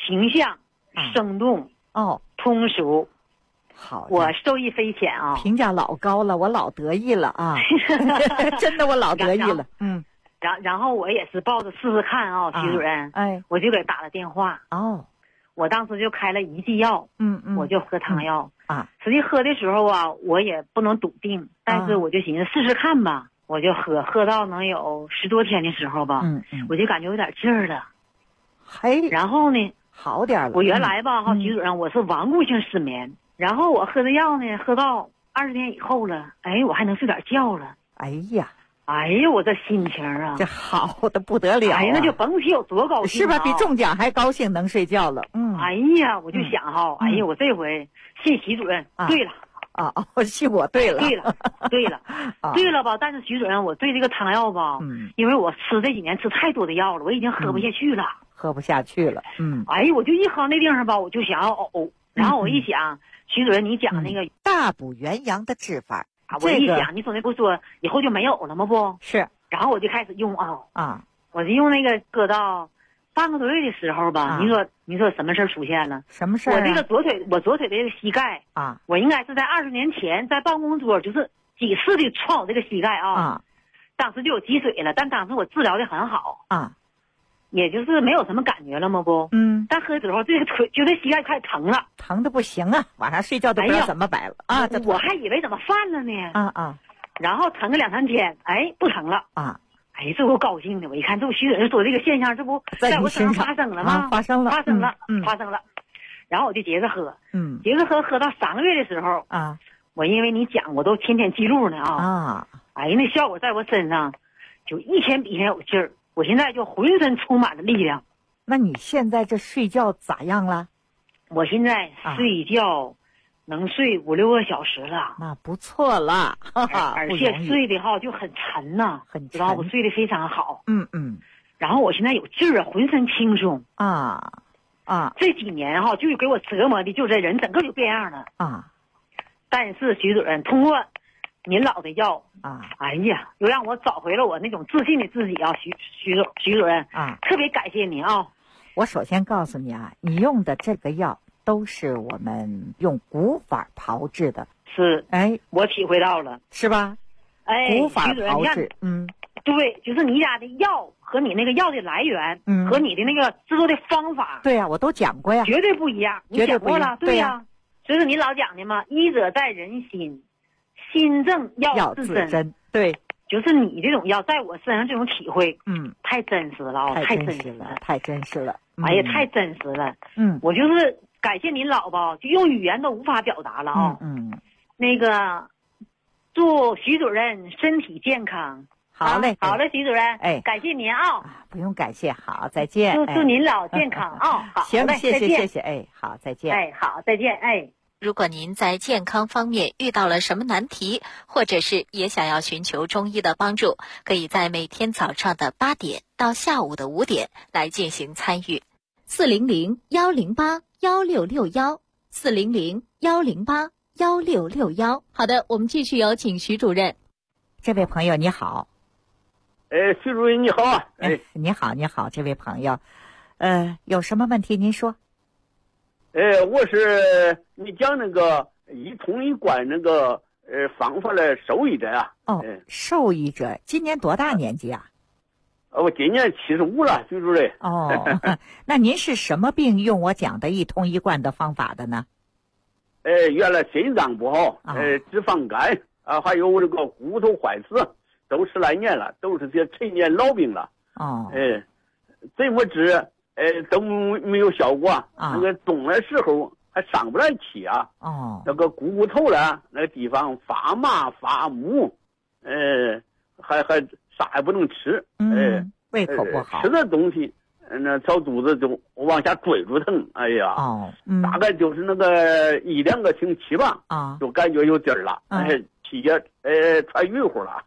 J: 形象、生动通俗。
D: 好，
J: 我受益匪浅啊，
D: 评价老高了，我老得意了啊，真的我老得意了。
J: 然后我也是抱着试试看啊，徐主任，我就给打了电话。我当时就开了1剂药，我就喝汤药啊。实际喝的时候啊，我也不能笃定，但是我就寻思试试看吧，我就喝到能有10多天的时候吧，我就感觉有点劲儿了。然后呢，
D: 好点了。
J: 我原来吧，徐主任，我是顽固性失眠，然后我喝的药呢，喝到20天以后了，我还能睡点觉了。哎呀，我这心情啊，
D: 这好的不得了啊！
J: 那就甭提有多高兴
D: 是吧？比中奖还高兴，能睡觉了。
J: 哎呀，我就想我这回信徐主任对了
D: 我信我对了，
J: 对了吧？但是徐主任，我对这个汤药吧，因为我吃这几年吃太多的药了，我已经喝不下去了，我就一喝那地方吧，我就想要呕，然后我一想，徐主任你讲那个
D: 大补元阳的治法。
J: 我一想，你说那不说以后就没有了吗？不
D: 是，
J: 然后我就开始用我就用那个搁到半个多月的时候吧。你说什么事儿出现了？
D: 什么事儿？
J: 我这个左腿的这个膝盖我应该是在20年前在办公桌就是几次的撞我这个膝盖当时就有积水了，但当时我治疗的很好也就是没有什么感觉了吗？不，但喝之后这个腿就这膝盖开始疼了，
D: 疼的不行啊，晚上睡觉都不知道怎么摆了
J: 我还以为怎么犯了呢然后疼个2、3天，不疼了这不高兴的，我一看这不徐主任说这个现象，这不在我身上发生了吗？
D: 发生了，
J: 然后我就接着喝，喝到3个月的时候我因为你讲，我都天天记录呢那效果在我身上就一天比一天有劲儿。我现在就浑身充满了力量。
D: 那你现在这睡觉咋样了？
J: 我现在睡觉能睡5、6个小时了，
D: 那不错了，
J: 而且睡的就很沉呐，知道我睡得非常好。然后我现在有劲儿，浑身轻松这几年就给我折磨的，就这人整个就变样了但是徐主任通过您老的药又让我找回了我那种自信的自己徐主任特别感谢您
D: 我首先告诉你你用的这个药都是我们用古法炮制的，
J: 是我体会到了，
D: 是吧？古法炮制，
J: 对，就是你家的药和你那个药的来源，和你的那个制作的方法，
D: 对呀，我都讲过呀，
J: 绝对不一样，你讲过了，对呀，所以说您老讲的嘛，医者在人心。心正要自真，
D: 对，
J: 就是你这种药在我身上这种体会，太真实了
D: 太真实了，太真实了，
J: 太真实了，我就是感谢您老吧，就用语言都无法表达了那个，祝徐主任身体健康，
D: 好嘞，
J: 徐主任，感谢您
D: 不用感谢，好，再见，
J: 祝您老健康好，
D: 行，谢谢，好，再见，
J: 好，再见，
B: 如果您在健康方面遇到了什么难题，或者是也想要寻求中医的帮助，可以在每天早上的8点到下午的5点来进行参与。400-108-1661，400-108-1661。好的，我们继续有请徐主任。
D: 这位朋友你好。
K: 徐主任你好啊。
D: 你好，这位朋友，有什么问题您说。
K: 我是你讲那个一通一贯那个方法的受益者啊。
D: 受益者今年多大年纪啊？
K: 我今年75了，徐主任。
D: 那您是什么病用我讲的一通一贯的方法的呢？
K: 原来心脏不好，脂肪肝还有这个骨头坏死，都10来年了，都是些陈年老病了。怎么治？都没有效果那个动的时候还上不来气那个骨头呢，那个地方发麻发木，还啥也不能吃，
D: 胃口不好，
K: 吃的东西那小肚子就往下坠住疼，大概就是那个1、2个星期吧，就感觉有劲儿了，气也喘匀乎了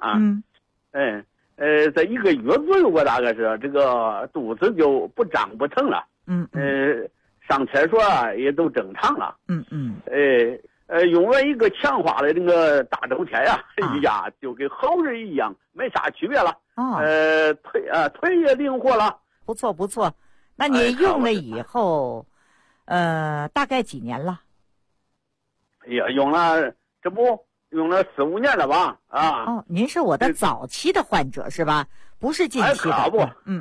K: 在1个月左右吧，大概是这个肚子就不胀不疼了，上厕所也都正常了，用了一个强化的那个大周天就跟好人一样，没啥区别了，腿也灵活了，
D: 不错。那你用了以后， 大概几年了？
K: 哎呀，用了4、5年了吧？啊。
D: 哦，您是我的早期的患者是吧？不是近期的。
K: 可不。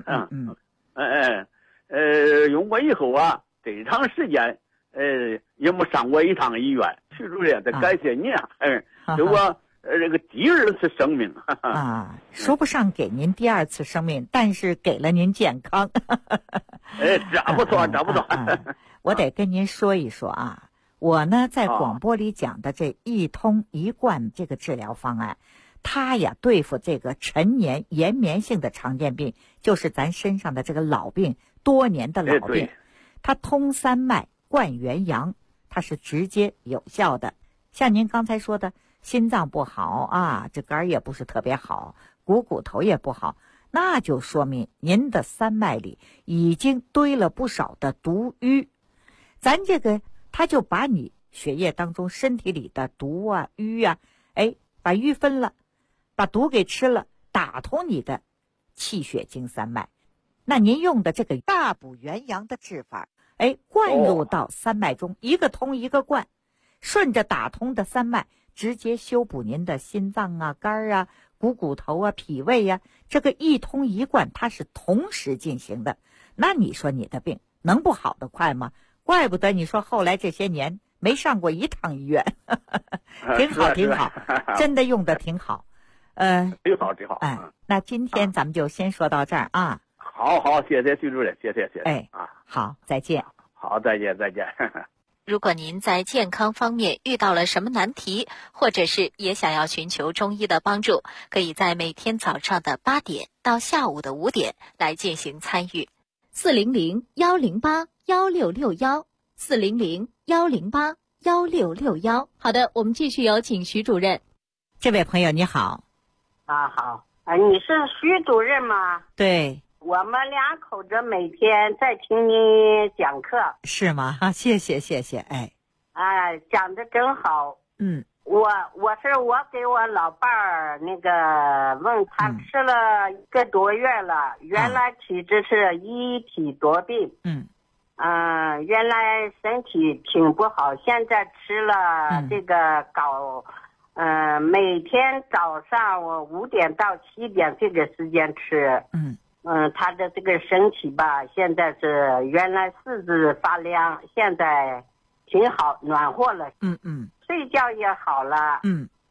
K: 用过以后啊，这长时间，也没上过一趟医院。徐主任，得感谢您啊！给我这个第2次生命。
D: 啊，说不上给您第2次生命，但是给了您健康。
K: 这不错，这不错。
D: 我得跟您说一说啊，我呢在广播里讲的这一通一贯这个治疗方案，它呀对付这个陈年延绵性的常见病，就是咱身上的这个老病，多年的老病，它通三脉贯元阳，它是直接有效的。像您刚才说的，心脏不好啊，这肝也不是特别好，骨头也不好，那就说明您的三脉里已经堆了不少的毒瘀。咱这个他就把你血液当中身体里的毒啊瘀啊，把瘀分了，把毒给吃了，打通你的气血经三脉。那您用的这个大补元阳的治法，灌入到三脉中，一个通一个灌，顺着打通的三脉，直接修补您的心脏啊、肝啊、骨头啊、脾胃啊，这个一通一贯，它是同时进行的。那你说你的病能不好得快吗？怪不得你说后来这些年没上过一趟医院。挺好挺好，真的用的挺好。
K: 挺好挺好。
D: 那今天咱们就先说到这儿啊。
K: 好，谢谢徐主任，谢谢。
D: 好，再见。
K: 好，再见。
B: 如果您在健康方面遇到了什么难题，或者是也想要寻求中医的帮助，可以在每天早上的8点到下午的5点来进行参与。400-108-1661，400-108-1661。好的，我们继续有请徐主任。
D: 这位朋友你好。
L: 好，你是徐主任吗？
D: 对。
L: 我们2口子每天在听你讲课。
D: 是吗？谢谢。
L: 讲得真好。我给我老伴儿那个问他吃了1个多月了，原来体质是一体多病。原来身体挺不好，现在吃了这个每天早上我5点到7点这个时间吃。他的这个身体吧，现在是原来四肢发凉，现在挺好，暖和了。睡觉也好了。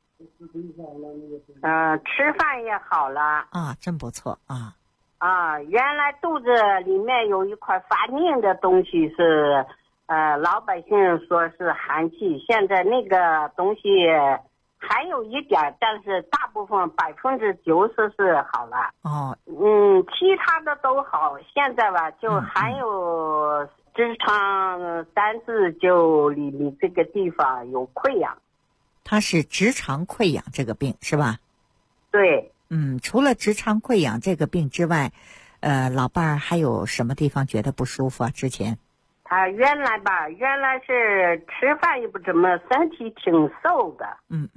L: 吃饭也好了。
D: 啊，真不错啊。
L: 原来肚子里面有一块发硬的东西是，老百姓说是寒气，现在那个东西还有一点，但是大部分90%是好了。其他的都好，现在吧就还有直肠3字就里这个地方有溃疡。
D: 它是直肠溃疡这个病是吧？
L: 对。
D: 除了直肠溃疡这个病之外，老伴儿还有什么地方觉得不舒服啊？之前
L: 他原来是吃饭也不怎么，身体挺瘦的。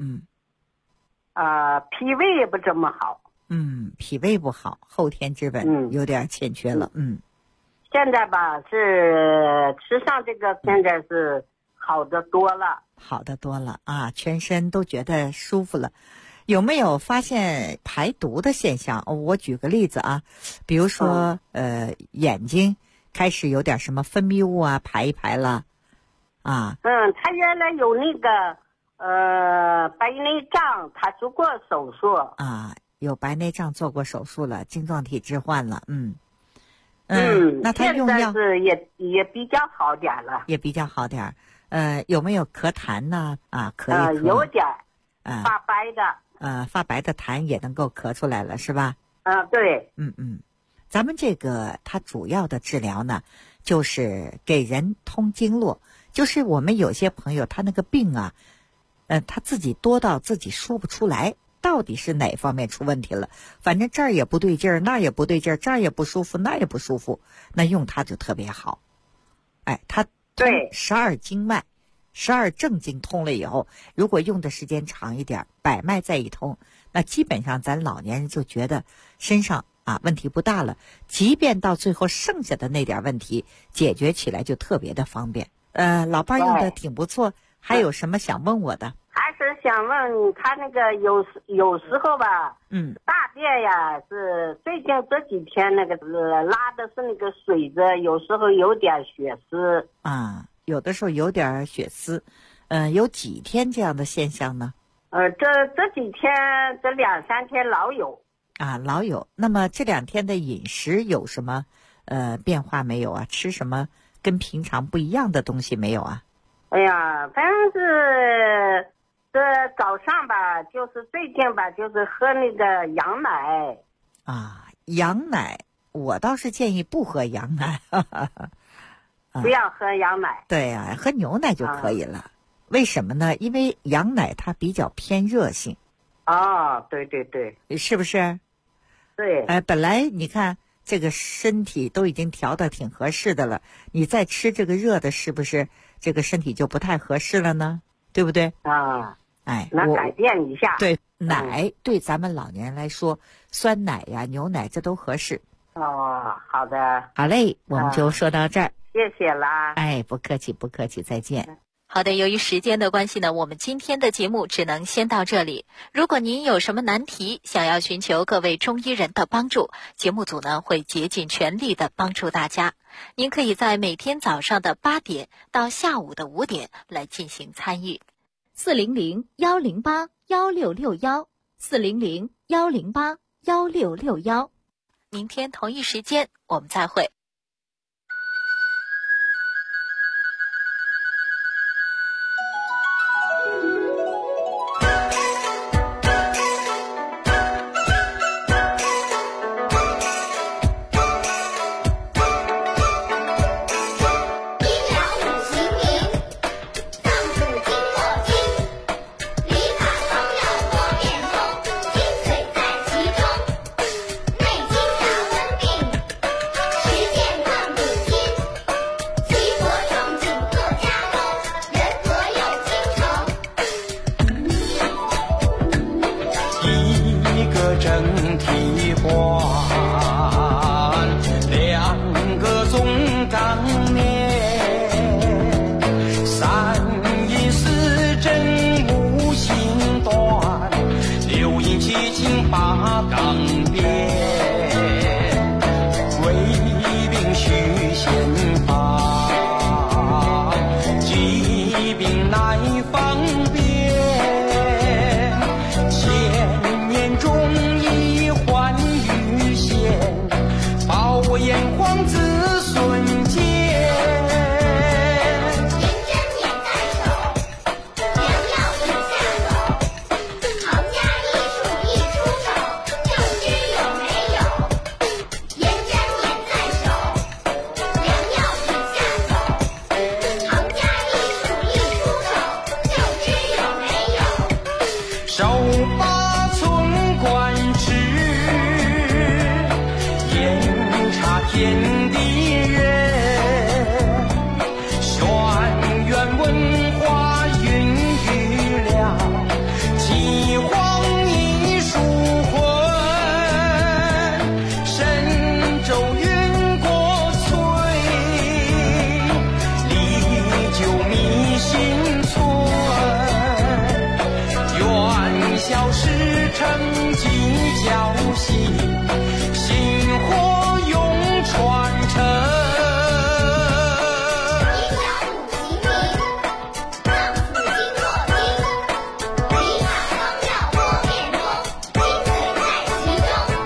L: 脾胃也不怎么好。
D: 脾胃不好，后天之本有点欠缺了。
L: 现在吧是吃上这个，现在是好得多了
D: 啊，全身都觉得舒服了。有没有发现排毒的现象？我举个例子啊，比如说眼睛开始有点什么分泌物啊，排一排了啊。
L: 他原来有那个白内障，他做过手术
D: 啊，有白内障做过手术了，晶状体置换了。那他用药
L: 现在是也比较好点了，
D: 也比较好点。有没有咳痰呢？咳一咳
L: 有点发白的。
D: 发白的痰也能够咳出来了是吧？
L: 对。
D: 咱们这个它主要的治疗呢，就是给人通经络。就是我们有些朋友他那个病啊，他自己多到自己说不出来，到底是哪方面出问题了？反正这儿也不对劲儿，那儿也不对劲儿，这儿也不舒服，那儿也不舒服，那用它就特别好。它通12经脉。12正经通了以后，如果用的时间长一点，百脉再一通，那基本上咱老年人就觉得身上啊，问题不大了。即便到最后剩下的那点问题解决起来就特别的方便。老伴用的挺不错，还有什么想问我的？
L: 还是想问他那个有时候吧，大便呀是最近这几天那个拉的是那个水子，有时候有点血丝
D: 啊，有的时候有点血丝，有几天这样的现象呢？
L: 这几天这2-3天老有
D: 啊，老有。那么这2天的饮食有什么变化没有啊？吃什么跟平常不一样的东西没有啊？
L: 哎呀，反正是这早上吧，就是最近吧，就是喝那个羊奶
D: 啊，羊奶我倒是建议不喝羊奶，
L: 不要喝羊奶。
D: 对呀，喝牛奶就可以了。为什么呢？因为羊奶它比较偏热性。
L: 哦，对对对，
D: 是不是？
L: 对。
D: 本来你看这个身体都已经调得挺合适的了，你再吃这个热的，是不是这个身体就不太合适了呢？对不对？
L: 啊，那改变一下。
D: 对，奶对咱们老年人来说，酸奶呀、牛奶这都合适。
L: 哦，好的。
D: 好嘞，我们就说到这儿。
L: 谢谢啦。
D: 不客气不客气，再见。
B: 好的，由于时间的关系呢，我们今天的节目只能先到这里。如果您有什么难题，想要寻求各位中医人的帮助，节目组呢会竭尽全力的帮助大家。您可以在每天早上的8点到下午的5点来进行参与。400-108-1661，400-108-1661。明天同一时间我们再会。
M: 小时成绩侥幸。